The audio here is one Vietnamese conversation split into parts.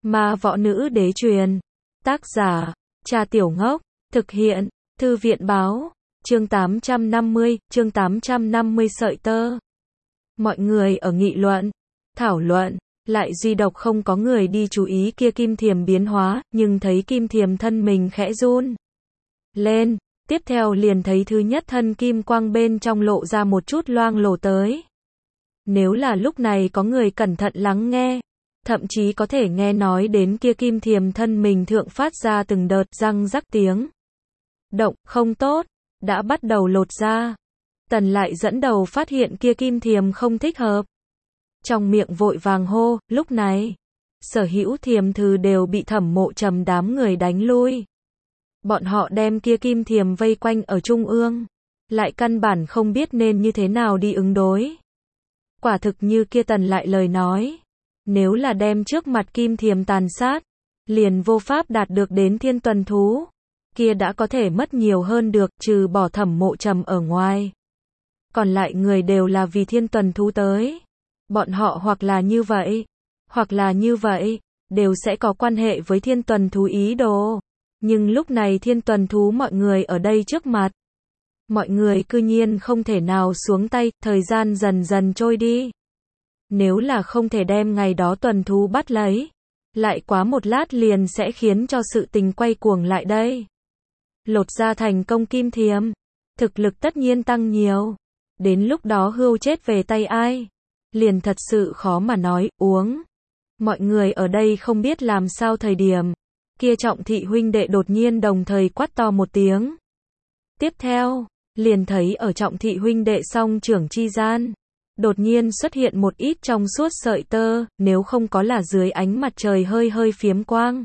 Ma võ nữ đế truyền. Tác giả, Trà Tiểu Ngốc. Thực hiện, Thư viện báo. Chương 850 sợi tơ. Mọi người ở nghị luận, thảo luận, lại duy độc không có người đi chú ý kia kim thiềm biến hóa, nhưng thấy kim thiềm thân mình khẽ run lên, tiếp theo liền thấy thứ nhất thân kim quang bên trong lộ ra một chút loang lổ tới. Nếu là lúc này có người cẩn thận lắng nghe, thậm chí có thể nghe nói đến kia kim thiềm thân mình thượng phát ra từng đợt răng rắc tiếng động không tốt, đã bắt đầu lột ra. Tần lại dẫn đầu phát hiện kia kim thiềm không thích hợp. Trong miệng vội vàng hô, lúc này, sở hữu thiềm thừ đều bị Thẩm Mộ Trầm đám người đánh lui. Bọn họ đem kia kim thiềm vây quanh ở trung ương, lại căn bản không biết nên như thế nào đi ứng đối. Quả thực như kia Tần lại lời nói, nếu là đem trước mặt kim thiềm tàn sát, liền vô pháp đạt được đến thiên tuần thú, kia đã có thể mất nhiều hơn được, trừ bỏ Thẩm Mộ Trầm ở ngoài. Còn lại người đều là vì thiên tuần thú tới. Bọn họ hoặc là như vậy, đều sẽ có quan hệ với thiên tuần thú ý đồ. Nhưng lúc này thiên tuần thú mọi người ở đây trước mặt. Mọi người cư nhiên không thể nào xuống tay, thời gian dần dần trôi đi. Nếu là không thể đem ngày đó tuần thú bắt lấy, lại quá một lát liền sẽ khiến cho sự tình quay cuồng lại đây. Lột ra thành công kim thiềm, thực lực tất nhiên tăng nhiều. Đến lúc đó hươu chết về tay ai, liền thật sự khó mà nói, uống. Mọi người ở đây không biết làm sao thời điểm, kia Trọng Thị huynh đệ đột nhiên đồng thời quát to một tiếng. Tiếp theo, liền thấy ở Trọng Thị huynh đệ song trưởng chi gian, đột nhiên xuất hiện một ít trong suốt sợi tơ, nếu không có là dưới ánh mặt trời hơi hơi phiếm quang.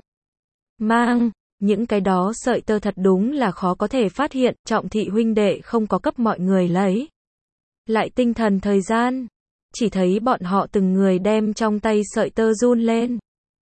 Mang, những cái đó sợi tơ thật đúng là khó có thể phát hiện, Trọng Thị huynh đệ không có cấp mọi người lấy lại tinh thần thời gian, chỉ thấy bọn họ từng người đem trong tay sợi tơ run lên.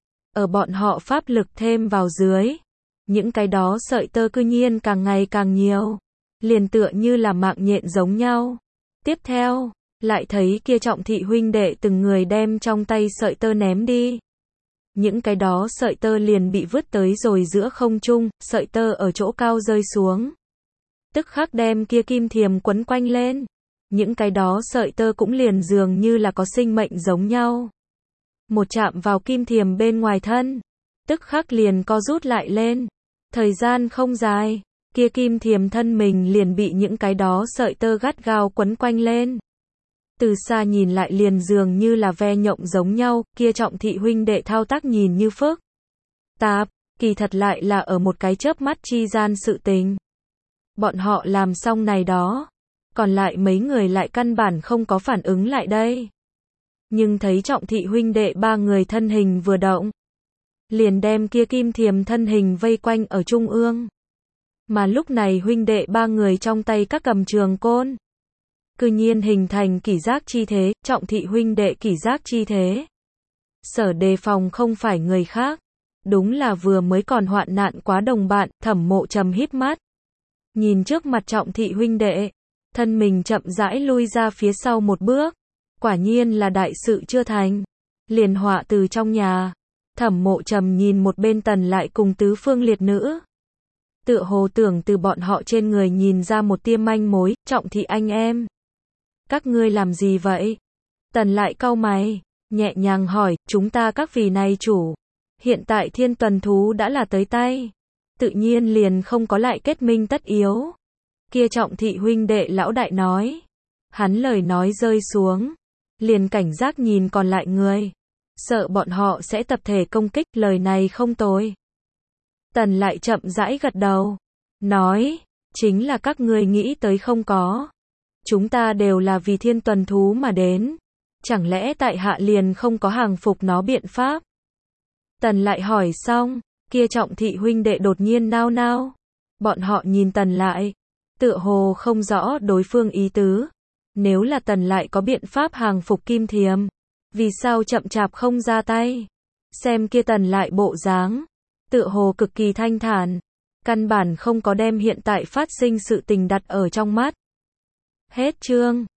Ở bọn họ pháp lực thêm vào dưới, những cái đó sợi tơ cư nhiên càng ngày càng nhiều, liền tựa như là mạng nhện giống nhau. Tiếp theo, lại thấy kia Trọng Thị huynh đệ từng người đem trong tay sợi tơ ném đi. Những cái đó sợi tơ liền bị vứt tới rồi giữa không trung, sợi tơ ở chỗ cao rơi xuống. Tức khắc đem kia kim thiềm quấn quanh lên. Những cái đó sợi tơ cũng liền dường như là có sinh mệnh giống nhau. Một chạm vào kim thiềm bên ngoài thân, tức khắc liền co rút lại lên. Thời gian không dài, kia kim thiềm thân mình liền bị những cái đó sợi tơ gắt gao quấn quanh lên. Từ xa nhìn lại liền dường như là ve nhộng giống nhau, kia Trọng Thị huynh đệ thao tác nhìn như phức tạp, kỳ thật lại là ở một cái chớp mắt chi gian sự tình. Bọn họ làm xong này đó, còn lại mấy người lại căn bản không có phản ứng lại đây. Nhưng thấy Trọng Thị huynh đệ ba người thân hình vừa động, liền đem kia kim thiềm thân hình vây quanh ở trung ương. Mà lúc này huynh đệ ba người trong tay các cầm trường côn, cư nhiên hình thành kỷ giác chi thế, Trọng Thị huynh đệ kỷ giác chi thế. Sở đề phòng không phải người khác, đúng là vừa mới còn hoạn nạn quá đồng bạn, Thẩm Mộ Trầm híp mắt. Nhìn trước mặt Trọng Thị huynh đệ, thân mình chậm rãi lui ra phía sau một bước. Quả nhiên là đại sự chưa thành, liền họa từ trong nhà. Thẩm Mộ Trầm nhìn một bên Tần lại cùng tứ phương liệt nữ, tựa hồ tưởng từ bọn họ trên người nhìn ra một tia manh mối. Trọng Thị anh em, các ngươi làm gì vậy? Tần lại cau mày, nhẹ nhàng hỏi, chúng ta các vị này chủ, hiện tại thiên tuần thú đã là tới tay, tự nhiên liền không có lại kết minh tất yếu. Kia Trọng Thị huynh đệ lão đại nói. Hắn lời nói rơi xuống, liền cảnh giác nhìn còn lại người, sợ bọn họ sẽ tập thể công kích, lời này không tồi. Tần lại chậm rãi gật đầu, nói, chính là các ngươi nghĩ tới không có. Chúng ta đều là vì thiên tuần thú mà đến, chẳng lẽ tại hạ liền không có hàng phục nó biện pháp? Tần lại hỏi xong, kia Trọng Thị huynh đệ đột nhiên nao nao. Bọn họ nhìn Tần lại, tựa hồ không rõ đối phương ý tứ. Nếu là Tần lại có biện pháp hàng phục kim thiềm, vì sao chậm chạp không ra tay? Xem kia Tần lại bộ dáng, tựa hồ cực kỳ thanh thản, căn bản không có đem hiện tại phát sinh sự tình đặt ở trong mắt. Hết chương.